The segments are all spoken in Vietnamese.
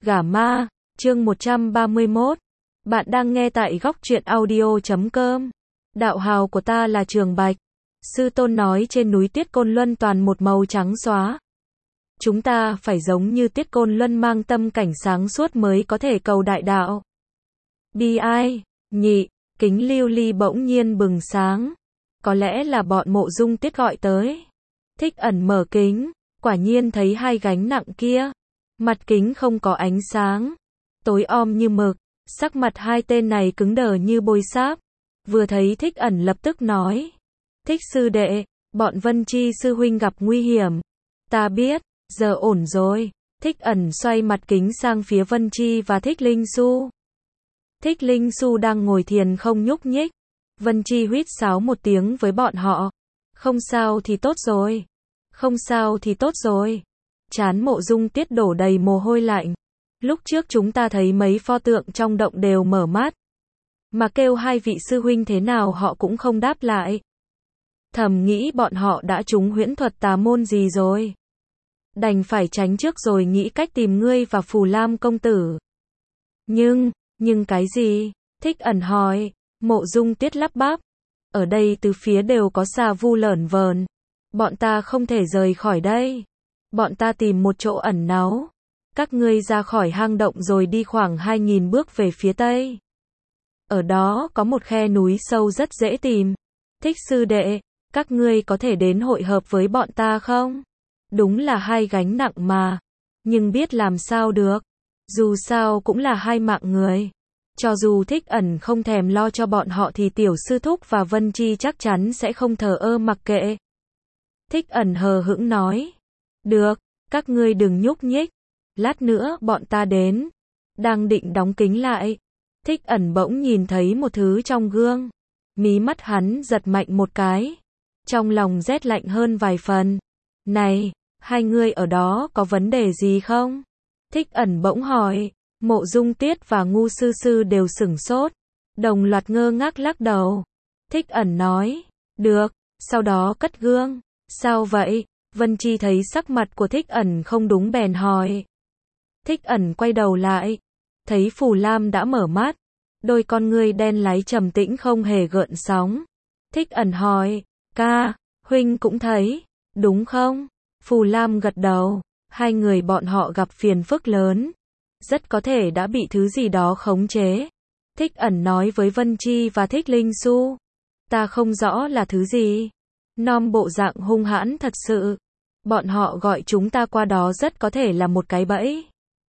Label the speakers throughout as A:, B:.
A: Gả ma, chương 131. Bạn đang nghe tại góc truyện audio.com. Đạo hào của ta là Trường Bạch. Sư tôn nói trên núi Tiết Côn Luân toàn một màu trắng xóa. Chúng ta phải giống như Tiết Côn Luân mang tâm cảnh sáng suốt mới có thể cầu đại đạo. Bi ai, nhị, kính lưu ly bỗng nhiên bừng sáng. Có lẽ là bọn Mộ Dung Tiết gọi tới. Thích Ẩn mở kính, quả nhiên thấy hai gánh nặng kia. Mặt kính không có ánh sáng, tối om như mực, sắc mặt hai tên này cứng đờ như bôi sáp. Vừa thấy Thích Ẩn lập tức nói: Thích sư đệ, bọn Vân Chi sư huynh gặp nguy hiểm. Ta biết, giờ ổn rồi. Thích Ẩn xoay mặt kính sang phía Vân Chi và Thích Linh Xu. Thích Linh Xu đang ngồi thiền không nhúc nhích. Vân Chi huýt sáo một tiếng với bọn họ. Không sao thì tốt rồi. Không sao thì tốt rồi. Trán Mộ Dung Tiết đổ đầy mồ hôi lạnh. Lúc trước chúng ta thấy mấy pho tượng trong động đều mở mắt. Mà kêu hai vị sư huynh thế nào họ cũng không đáp lại. Thầm nghĩ bọn họ đã trúng huyễn thuật tà môn gì rồi. Đành phải tránh trước rồi nghĩ cách tìm ngươi và Phù Lam công tử. Nhưng cái gì? Thích Ẩn hỏi. Mộ Dung Tiết lắp bắp. Ở đây từ phía đều có xà vu lởn vởn. Bọn ta không thể rời khỏi đây. Bọn ta tìm một chỗ ẩn náu. Các ngươi ra khỏi hang động rồi đi khoảng 2.000 bước về phía tây. Ở đó có một khe núi sâu rất dễ tìm. Thích sư đệ, các ngươi có thể đến hội hợp với bọn ta không? Đúng là hai gánh nặng mà. Nhưng biết làm sao được. Dù sao cũng là hai mạng người. Cho dù Thích Ẩn không thèm lo cho bọn họ thì Tiểu Sư Thúc và Vân Chi chắc chắn sẽ không thờ ơ mặc kệ. Thích Ẩn hờ hững nói. Được, các ngươi đừng nhúc nhích. Lát nữa bọn ta đến. Đang định đóng kính lại. Thích Ẩn bỗng nhìn thấy một thứ trong gương. Mí mắt hắn giật mạnh một cái. Trong lòng rét lạnh hơn vài phần. Này, hai ngươi ở đó có vấn đề gì không? Thích Ẩn bỗng hỏi. Mộ Dung Tiết và Ngu Sư Sư đều sửng sốt. Đồng loạt ngơ ngác lắc đầu. Thích Ẩn nói. Được, sau đó cất gương. Sao vậy? Vân Chi thấy sắc mặt của Thích Ẩn không đúng bèn hỏi. Thích Ẩn quay đầu lại. Thấy Phù Lam đã mở mắt. Đôi con ngươi đen láy trầm tĩnh không hề gợn sóng. Thích Ẩn hỏi. Ca, huynh cũng thấy, đúng không? Phù Lam gật đầu. Hai người bọn họ gặp phiền phức lớn. Rất có thể đã bị thứ gì đó khống chế. Thích Ẩn nói với Vân Chi và Thích Linh Xu. Ta không rõ là thứ gì. Nom bộ dạng hung hãn thật sự. Bọn họ gọi chúng ta qua đó rất có thể là một cái bẫy.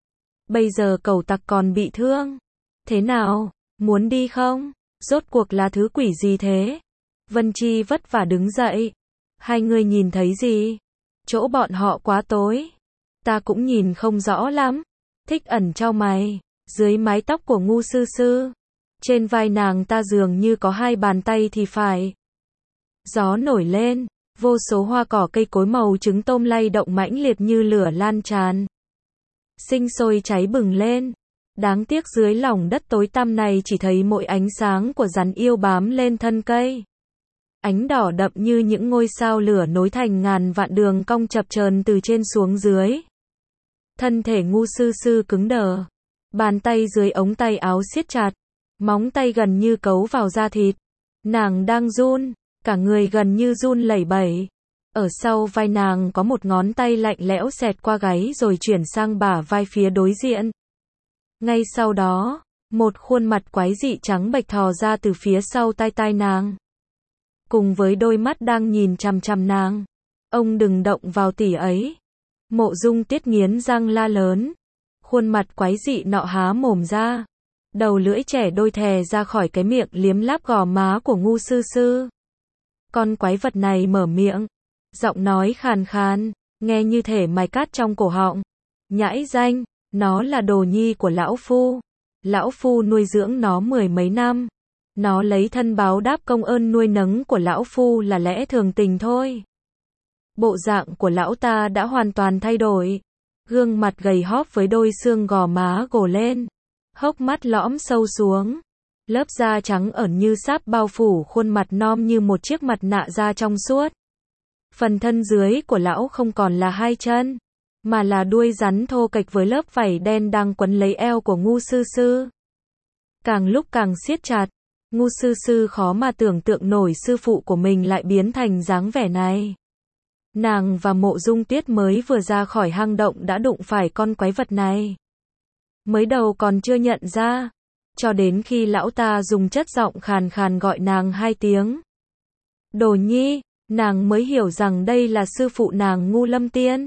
A: Bây giờ cẩu tặc còn bị thương. Thế nào, muốn đi không? Rốt cuộc là thứ quỷ gì thế? Vân Chi vất vả đứng dậy. Hai người nhìn thấy gì? Chỗ bọn họ quá tối. Ta cũng nhìn không rõ lắm. Thích Ẩn chau mày. Dưới mái tóc của Ngu Sư Sư. Trên vai nàng ta dường như có hai bàn tay thì phải. Gió nổi lên. Vô số hoa cỏ cây cối màu trứng tôm lay động mãnh liệt như lửa lan tràn. Sinh sôi cháy bừng lên. Đáng tiếc dưới lòng đất tối tăm này chỉ thấy mỗi ánh sáng của rắn yêu bám lên thân cây. Ánh đỏ đậm như những ngôi sao lửa nối thành ngàn vạn đường cong chập chờn từ trên xuống dưới. Thân thể Ngu Sư Sư cứng đờ. Bàn tay dưới ống tay áo siết chặt. Móng tay gần như cấu vào da thịt. Nàng đang run. Cả người gần như run lẩy bẩy. Ở sau vai nàng có một ngón tay lạnh lẽo xẹt qua gáy rồi chuyển sang bả vai phía đối diện. Ngay sau đó, một khuôn mặt quái dị trắng bệch thò ra từ phía sau tai nàng. Cùng với đôi mắt đang nhìn chằm chằm nàng. Ông đừng động vào tỷ ấy. Mộ Dung Tiết nghiến răng la lớn. Khuôn mặt quái dị nọ há mồm ra. Đầu lưỡi trẻ đôi thè ra khỏi cái miệng liếm láp gò má của Ngu Sư Sư. Con quái vật này mở miệng. Giọng nói khàn khàn, nghe như thể mài cát trong cổ họng. Nhãi danh, nó là đồ nhi của lão phu. Lão phu nuôi dưỡng nó 10 mấy năm. Nó lấy thân báo đáp công ơn nuôi nấng của lão phu là lẽ thường tình thôi. Bộ dạng của lão ta đã hoàn toàn thay đổi. Gương mặt gầy hóp với đôi xương gò má gồ lên. Hốc mắt lõm sâu xuống. Lớp da trắng ẩn như sáp bao phủ khuôn mặt non như một chiếc mặt nạ da trong suốt. Phần thân dưới của lão không còn là hai chân, mà là đuôi rắn thô kệch với lớp vảy đen đang quấn lấy eo của Ngu Sư Sư. Càng lúc càng siết chặt, Ngu Sư Sư khó mà tưởng tượng nổi sư phụ của mình lại biến thành dáng vẻ này. Nàng và Mộ Dung Tuyết mới vừa ra khỏi hang động đã đụng phải con quái vật này. Mới đầu còn chưa nhận ra, cho đến khi lão ta dùng chất giọng khàn khàn gọi nàng 2 tiếng. Đồ Nhi, nàng mới hiểu rằng đây là sư phụ nàng Ngu Lâm Tiên.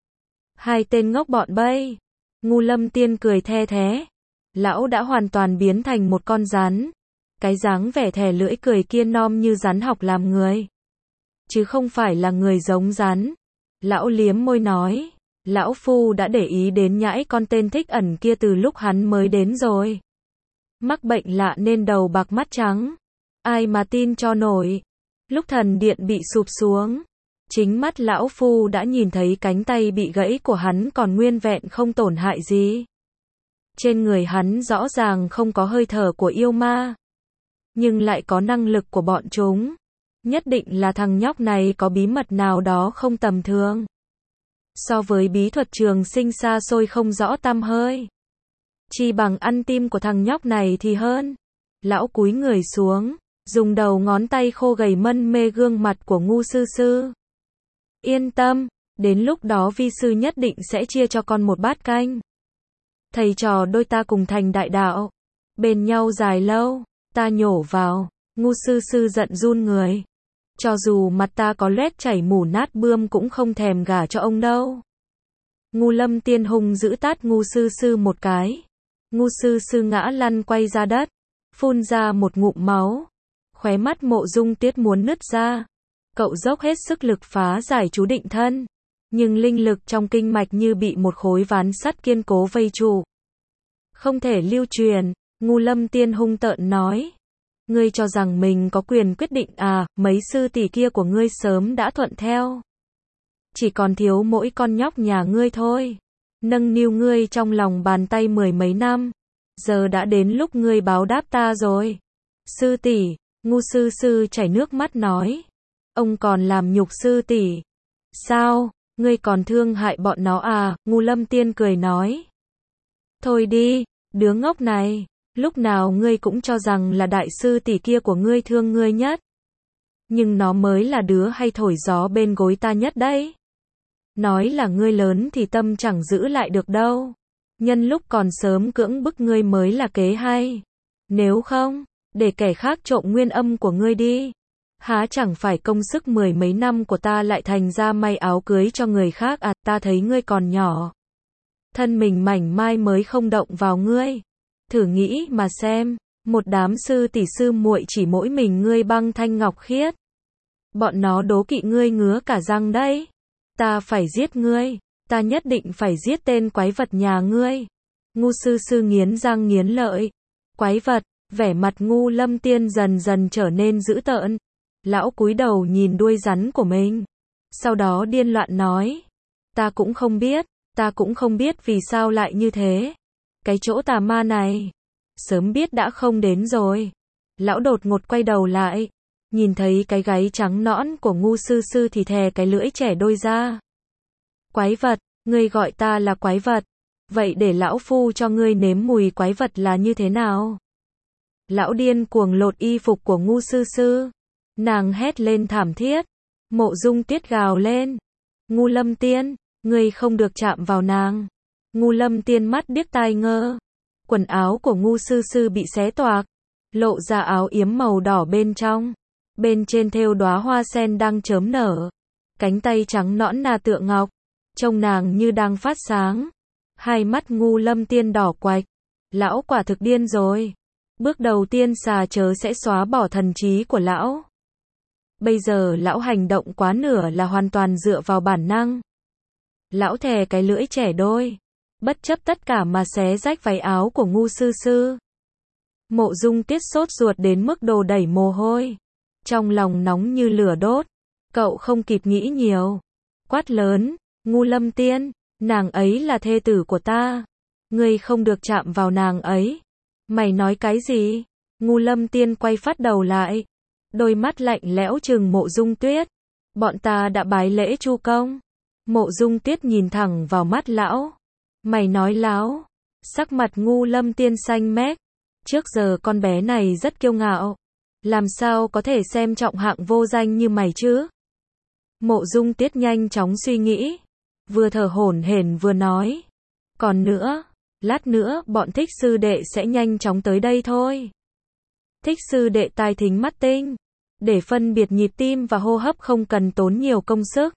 A: 2 tên ngốc bọn bay. Ngu Lâm Tiên cười the thé. Lão đã hoàn toàn biến thành một con rắn. Cái dáng vẻ thè lưỡi cười kia nom như rắn học làm người, chứ không phải là người giống rắn. Lão liếm môi nói, lão phu đã để ý đến nhãi con tên Thích Ẩn kia từ lúc hắn mới đến rồi. Mắc bệnh lạ nên đầu bạc mắt trắng. Ai mà tin cho nổi. Lúc thần điện bị sụp xuống, chính mắt lão phu đã nhìn thấy cánh tay bị gãy của hắn còn nguyên vẹn không tổn hại gì. Trên người hắn rõ ràng không có hơi thở của yêu ma, nhưng lại có năng lực của bọn chúng. Nhất định là thằng nhóc này có bí mật nào đó không tầm thường. So với bí thuật trường sinh xa xôi không rõ tăm hơi, chi bằng ăn tim của thằng nhóc này thì hơn. Lão cúi người xuống, dùng đầu ngón tay khô gầy mân mê gương mặt của Ngu Sư Sư. Yên tâm, đến lúc đó vi sư nhất định sẽ chia cho con một bát canh. Thầy trò đôi ta cùng thành đại đạo, bên nhau dài lâu. Ta nhổ vào. Ngu Sư Sư giận run người. Cho dù mặt ta có loét chảy mủ nát bươm cũng không thèm gả cho ông đâu. Ngu Lâm Tiên hung dữ tát Ngu Sư Sư một cái. Ngu Sư Sư ngã lăn quay ra đất, phun ra một ngụm máu. Khóe mắt Mộ Dung Tuyết muốn nứt ra. Cậu dốc hết sức lực phá giải chú định thân, nhưng linh lực trong kinh mạch như bị một khối ván sắt kiên cố vây trụ, không thể lưu truyền. Ngu Lâm Tiên hung tợn nói, ngươi cho rằng mình có quyền quyết định à, mấy sư tỷ kia của ngươi sớm đã thuận theo. Chỉ còn thiếu mỗi con nhóc nhà ngươi thôi. Nâng niu ngươi trong lòng bàn tay 10 mấy năm. Giờ đã đến lúc ngươi báo đáp ta rồi. Sư tỷ, Ngu Sư Sư chảy nước mắt nói. Ông còn làm nhục sư tỷ. Sao, ngươi còn thương hại bọn nó à? Ngu Lâm Tiên cười nói. Thôi đi, đứa ngốc này. Lúc nào ngươi cũng cho rằng là đại sư tỷ kia của ngươi thương ngươi nhất. Nhưng nó mới là đứa hay thổi gió bên gối ta nhất đấy. Nói là ngươi lớn thì tâm chẳng giữ lại được đâu. Nhân lúc còn sớm cưỡng bức ngươi mới là kế hay. Nếu không, để kẻ khác trộm nguyên âm của ngươi đi. Há chẳng phải công sức 10 mấy năm của ta lại thành ra may áo cưới cho người khác à? Ta thấy ngươi còn nhỏ, thân mình mảnh mai mới không động vào ngươi. Thử nghĩ mà xem, một đám sư tỷ sư muội chỉ mỗi mình ngươi băng thanh ngọc khiết. Bọn nó đố kỵ ngươi ngứa cả răng đấy. Ta phải giết ngươi, ta nhất định phải giết tên quái vật nhà ngươi. Ngu Sư Sư nghiến răng nghiến lợi. Quái vật, vẻ mặt Ngu Lâm Tiên dần dần trở nên dữ tợn. Lão cúi đầu nhìn đuôi rắn của mình, sau đó điên loạn nói, ta cũng không biết vì sao lại như thế. Cái chỗ tà ma này, sớm biết đã không đến rồi. Lão đột ngột quay đầu lại, nhìn thấy cái gáy trắng nõn của Ngu Sư Sư thì thè cái lưỡi trẻ đôi ra. Quái vật, ngươi gọi ta là quái vật, vậy để lão phu cho ngươi nếm mùi quái vật là như thế nào. Lão điên cuồng lột y phục của Ngu Sư Sư, nàng hét lên thảm thiết. Mộ Dung Tuyết gào lên, Ngu Lâm Tiên, ngươi không được chạm vào nàng. Ngu Lâm Tiên mắt điếc tai ngơ. Quần áo của Ngu Sư Sư bị xé toạc, lộ ra áo yếm màu đỏ bên trong. Bên trên thêu đóa hoa sen đang chớm nở. Cánh tay trắng nõn na tựa ngọc, trông nàng như đang phát sáng. Hai mắt Ngu Lâm Tiên đỏ quạch. Lão quả thực điên rồi. Bước đầu tiên xà chớ sẽ xóa bỏ thần trí của lão. Bây giờ lão hành động quá nửa là hoàn toàn dựa vào bản năng. Lão thè cái lưỡi trẻ đôi, bất chấp tất cả mà xé rách váy áo của Ngu Sư Sư. Mộ Dung Tuyết sốt ruột đến mức đồ đẩy mồ hôi, trong lòng nóng như lửa đốt. Cậu không kịp nghĩ nhiều, quát lớn, Ngu Lâm Tiên, nàng ấy là thê tử của ta, ngươi không được chạm vào nàng ấy. Mày nói cái gì? Ngu Lâm Tiên quay phát đầu lại, đôi mắt lạnh lẽo trừng Mộ Dung Tuyết. Bọn ta đã bái lễ Chu Công, Mộ Dung Tuyết nhìn thẳng vào mắt lão. Mày nói láo. Sắc mặt Ngu Lâm Tiên xanh mét. Trước giờ con bé này rất kiêu ngạo. Làm sao có thể xem trọng hạng vô danh như mày chứ? Mộ Dung Tuyết nhanh chóng suy nghĩ. Vừa thở hổn hển vừa nói. Còn nữa, lát nữa bọn Thích sư đệ sẽ nhanh chóng tới đây thôi. Thích sư đệ tai thính mắt tinh. Để phân biệt nhịp tim và hô hấp không cần tốn nhiều công sức.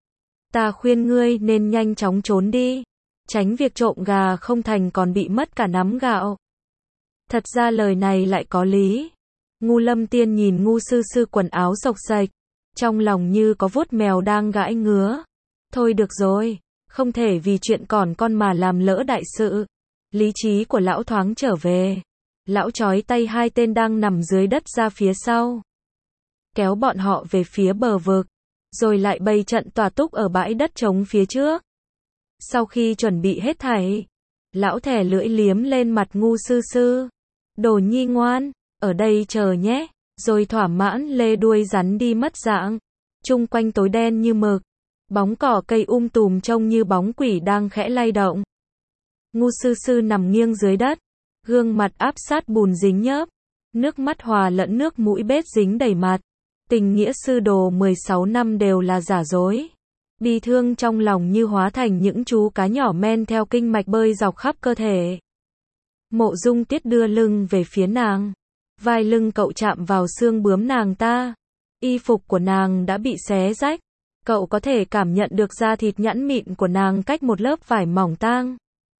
A: Ta khuyên ngươi nên nhanh chóng trốn đi. Tránh việc trộm gà không thành còn bị mất cả nắm gạo. Thật ra lời này lại có lý. Ngu Lâm Tiên nhìn Ngu Sư Sư quần áo xộc xệch. Trong lòng như có vuốt mèo đang gãi ngứa. Thôi được rồi. Không thể vì chuyện còn con mà làm lỡ đại sự. Lý trí của lão thoáng trở về. Lão trói tay hai tên đang nằm dưới đất ra phía sau. Kéo bọn họ về phía bờ vực. Rồi lại bày trận tòa túc ở bãi đất trống phía trước. Sau khi chuẩn bị hết thảy, lão thè lưỡi liếm lên mặt Ngu Sư Sư. Đồ nhi ngoan, ở đây chờ nhé. Rồi thỏa mãn lê đuôi rắn đi mất dạng. Chung quanh tối đen như mực. Bóng cỏ cây tùm trông như bóng quỷ đang khẽ lay động. Ngu Sư Sư nằm nghiêng dưới đất. Gương mặt áp sát bùn dính nhớp. Nước mắt hòa lẫn nước mũi bết dính đầy mặt. Tình nghĩa sư đồ 16 năm đều là giả dối. Bi thương trong lòng như hóa thành những chú cá nhỏ men theo kinh mạch bơi dọc khắp cơ thể. Mộ Dung Tuyết đưa lưng về phía nàng. Vai lưng cậu chạm vào xương bướm nàng ta. Y phục của nàng đã bị xé rách. Cậu có thể cảm nhận được da thịt nhẵn mịn của nàng cách một lớp vải mỏng tang.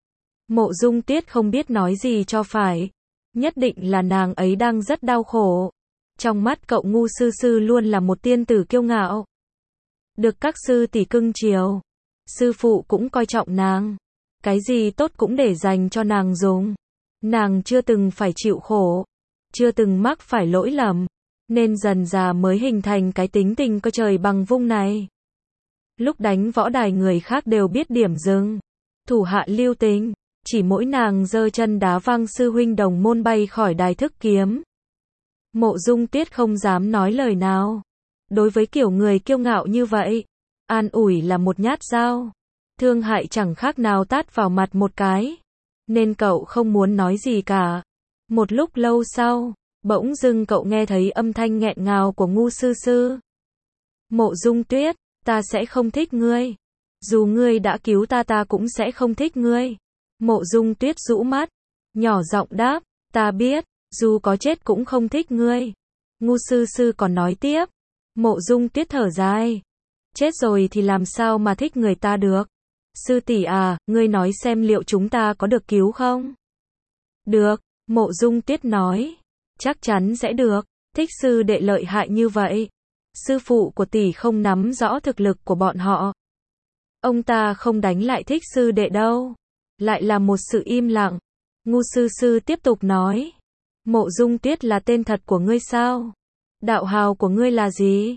A: Mộ Dung Tuyết không biết nói gì cho phải. Nhất định là nàng ấy đang rất đau khổ. Trong mắt cậu Ngu Sư Sư luôn là một tiên tử kiêu ngạo. Được các sư tỷ cưng chiều. Sư phụ cũng coi trọng nàng. Cái gì tốt cũng để dành cho nàng dùng. Nàng chưa từng phải chịu khổ. Chưa từng mắc phải lỗi lầm. Nên dần dà mới hình thành cái tính tình coi trời bằng vung này. Lúc đánh võ đài người khác đều biết điểm dừng. Thủ hạ lưu tình. Chỉ mỗi nàng giơ chân đá văng sư huynh đồng môn bay khỏi đài thức kiếm. Mộ Dung Tuyết không dám nói lời nào. Đối với kiểu người kiêu ngạo như vậy, an ủi là một nhát dao. Thương hại chẳng khác nào tát vào mặt một cái. Nên cậu không muốn nói gì cả. Một lúc lâu sau, bỗng dưng cậu nghe thấy âm thanh nghẹn ngào của Ngu Sư Sư. Mộ Dung Tuyết, ta sẽ không thích ngươi. Dù ngươi đã cứu ta ta cũng sẽ không thích ngươi. Mộ Dung Tuyết rũ mắt, nhỏ giọng đáp, ta biết, dù có chết cũng không thích ngươi. Ngu Sư Sư còn nói tiếp. Mộ Dung Tuyết thở dài. Chết rồi thì làm sao mà thích người ta được? Sư tỷ à, ngươi nói xem liệu chúng ta có được cứu không? Được, Mộ Dung Tuyết nói. Chắc chắn sẽ được. Thích sư đệ lợi hại như vậy. Sư phụ của tỷ không nắm rõ thực lực của bọn họ. Ông ta không đánh lại thích sư đệ đâu. Lại là một sự im lặng. Ngu Sư Sư tiếp tục nói. Mộ Dung Tuyết là tên thật của ngươi sao? Đạo hào của ngươi là gì?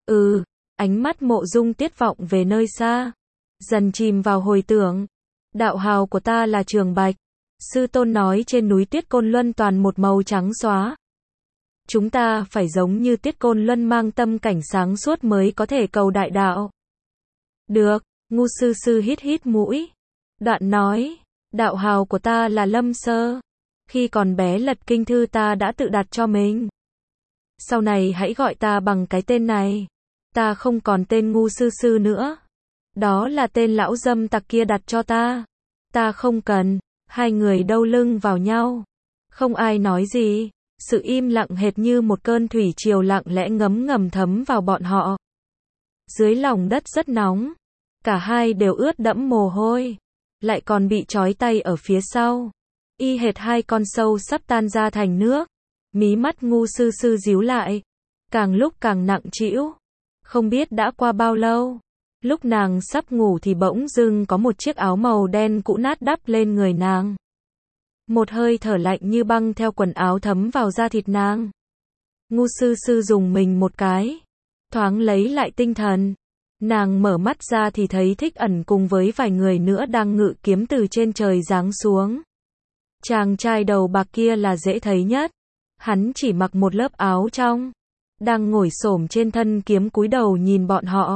A: Ánh mắt Mộ Dung Tuyết vọng về nơi xa. Dần chìm vào hồi tưởng. Đạo hào của ta là Trường Bạch. Sư tôn nói trên núi Tuyết Côn Luân toàn một màu trắng xóa. Chúng ta phải giống như Tuyết Côn Luân mang tâm cảnh sáng suốt mới có thể cầu đại đạo. Được, Ngu Sư Sư hít hít mũi. Đoạn nói, đạo hào của ta là Lâm Sơ. Khi còn bé lật kinh thư ta đã tự đặt cho mình. Sau này hãy gọi ta bằng cái tên này. Ta không còn tên Ngu Sư Sư nữa. Đó là tên lão dâm tặc kia đặt cho ta. Ta không cần. Hai người đâu lưng vào nhau. Không ai nói gì. Sự im lặng hệt như một cơn thủy triều lặng lẽ ngấm ngầm thấm vào bọn họ. Dưới lòng đất rất nóng. Cả hai đều ướt đẫm mồ hôi. Lại còn bị trói tay ở phía sau. Y hệt hai con sâu sắp tan ra thành nước. Mí mắt Ngu Sư Sư díu lại. Càng lúc càng nặng trĩu. Không biết đã qua bao lâu. Lúc nàng sắp ngủ thì bỗng dưng có một chiếc áo màu đen cũ nát đắp lên người nàng. Một hơi thở lạnh như băng theo quần áo thấm vào da thịt nàng. Ngu Sư Sư dùng mình một cái. Thoáng lấy lại tinh thần. Nàng mở mắt ra thì thấy Thích Ẩn cùng với vài người nữa đang ngự kiếm từ trên trời giáng xuống. Chàng trai đầu bạc kia là dễ thấy nhất. Hắn chỉ mặc một lớp áo trong. Đang ngồi xổm trên thân kiếm cúi đầu nhìn bọn họ.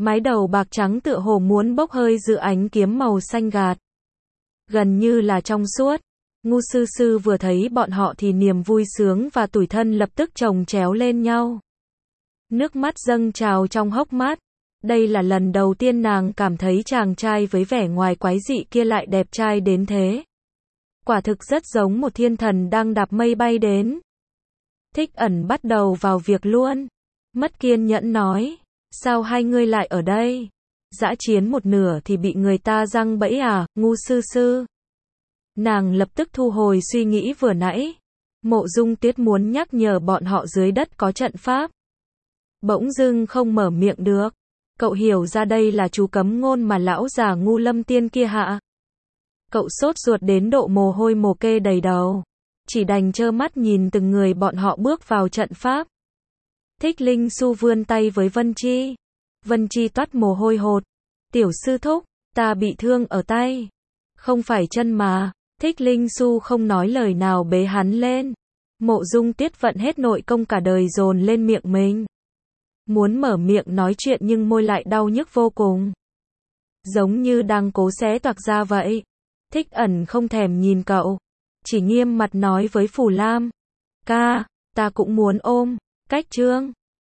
A: Mái đầu bạc trắng tựa hồ muốn bốc hơi giữa ánh kiếm màu xanh gạt. Gần như là trong suốt. Ngu sư sư vừa thấy bọn họ thì niềm vui sướng và tủi thân lập tức chồng chéo lên nhau. Nước mắt dâng trào trong hốc mắt. Đây là lần đầu tiên nàng cảm thấy chàng trai với vẻ ngoài quái dị kia lại đẹp trai đến thế. Quả thực rất giống một thiên thần đang đạp mây bay đến. Thích Ẩn bắt đầu vào việc luôn. Mất kiên nhẫn nói. Sao hai ngươi lại ở đây? Dã chiến một nửa thì bị người ta giăng bẫy à, Ngu sư sư. Nàng lập tức thu hồi suy nghĩ vừa nãy. Mộ Dung Tuyết muốn nhắc nhở bọn họ dưới đất có trận pháp. Bỗng dưng không mở miệng được. Cậu hiểu ra đây là chú cấm ngôn mà lão già Ngu Lâm Tiên kia hạ. Cậu sốt ruột đến độ mồ hôi mồ kê đầy đầu. Chỉ đành trơ mắt nhìn từng người bọn họ bước vào trận pháp. Thích Linh Xu vươn tay với Vân Chi. Vân Chi toát mồ hôi hột. Tiểu sư thúc, ta bị thương ở tay. Không phải chân mà. Thích Linh Xu không nói lời nào bế hắn lên. Mộ Dung Tiết vận hết nội công cả đời dồn lên miệng mình. Muốn mở miệng nói chuyện nhưng môi lại đau nhức vô cùng. Giống như đang cố xé toạc ra vậy. Thích Ẩn không thèm nhìn cậu. Chỉ nghiêm mặt nói với Phù Lam. Ca, ta cũng muốn ôm. Cách Trương.